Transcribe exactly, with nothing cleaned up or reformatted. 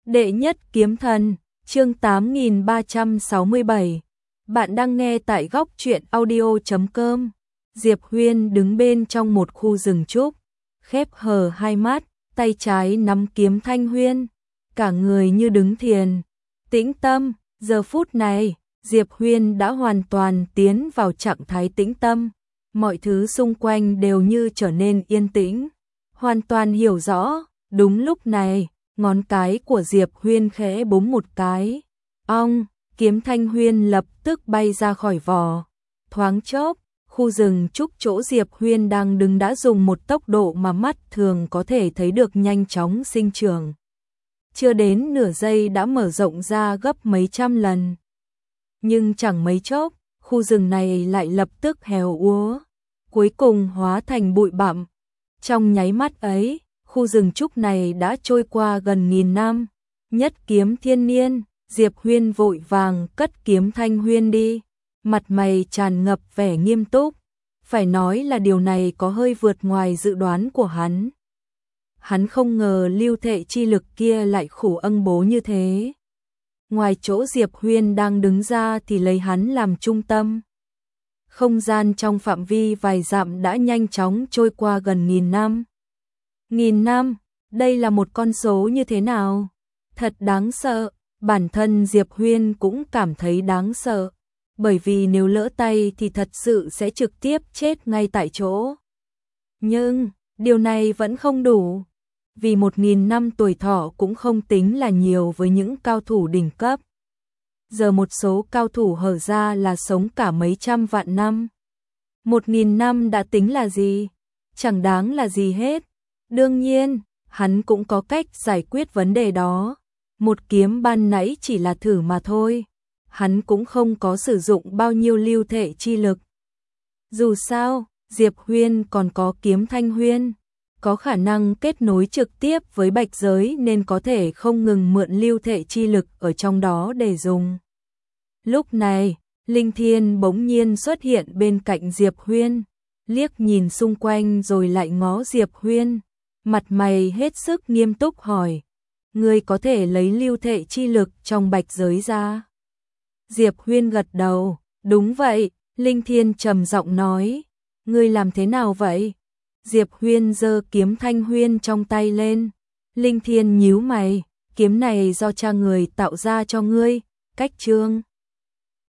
Đệ nhất kiếm thần, chương tám nghìn ba trăm sáu mươi bảy. Bạn đang nghe tại góc truyện audio chấm com. Diệp Huyên đứng bên trong một khu rừng trúc, khép hờ hai mắt, tay trái nắm kiếm thanh huyên, cả người như đứng thiền, tĩnh tâm. Giờ phút này, Diệp Huyên đã hoàn toàn tiến vào trạng thái tĩnh tâm, mọi thứ xung quanh đều như trở nên yên tĩnh, hoàn toàn hiểu rõ. Đúng lúc này, ngón cái của Diệp Huyên khẽ búng một cái, ong, kiếm thanh huyên lập tức bay ra khỏi vỏ. Thoáng chốc, khu rừng trúc chỗ Diệp Huyên đang đứng đã dùng một tốc độ mà mắt thường có thể thấy được nhanh chóng sinh trưởng. Chưa đến nửa giây đã mở rộng ra gấp mấy trăm lần. Nhưng chẳng mấy chốc, khu rừng này lại lập tức héo úa, cuối cùng hóa thành bụi bặm. Trong nháy mắt ấy, khu rừng trúc này đã trôi qua gần nghìn năm. Nhất kiếm thiên niên, Diệp Huyên vội vàng cất kiếm thanh huyên đi, mặt mày tràn ngập vẻ nghiêm túc. Phải nói là điều này có hơi vượt ngoài dự đoán của hắn. Hắn không ngờ lưu thệ chi lực kia lại khủng âng bố như thế. Ngoài chỗ Diệp Huyên đang đứng ra thì lấy hắn làm trung tâm. Không gian trong phạm vi vài dặm đã nhanh chóng trôi qua gần nghìn năm. Nghìn năm, đây là một con số như thế nào? Thật đáng sợ, bản thân Diệp Huyên cũng cảm thấy đáng sợ. Bởi vì nếu lỡ tay thì thật sự sẽ trực tiếp chết ngay tại chỗ. Nhưng, điều này vẫn không đủ. Vì một nghìn năm tuổi thọ cũng không tính là nhiều với những cao thủ đỉnh cấp. Giờ một số cao thủ hở ra là sống cả mấy trăm vạn năm. Một nghìn năm đã tính là gì? Chẳng đáng là gì hết. Đương nhiên, hắn cũng có cách giải quyết vấn đề đó. Một kiếm ban nãy chỉ là thử mà thôi. Hắn cũng không có sử dụng bao nhiêu lưu thể chi lực. Dù sao, Diệp Huyên còn có kiếm thanh huyên, có khả năng kết nối trực tiếp với bạch giới nên có thể không ngừng mượn lưu thể chi lực ở trong đó để dùng. Lúc này, Linh Thiên bỗng nhiên xuất hiện bên cạnh Diệp Huyên, liếc nhìn xung quanh rồi lại ngó Diệp Huyên, mặt mày hết sức nghiêm túc hỏi: "Ngươi có thể lấy lưu thể chi lực trong bạch giới ra?" Diệp Huyên gật đầu, "Đúng vậy." Linh Thiên trầm giọng nói: "Ngươi làm thế nào vậy?" Diệp Huyên giơ kiếm thanh huyên trong tay lên. Linh Thiên nhíu mày: "Kiếm này do cha người tạo ra cho ngươi, cách chương."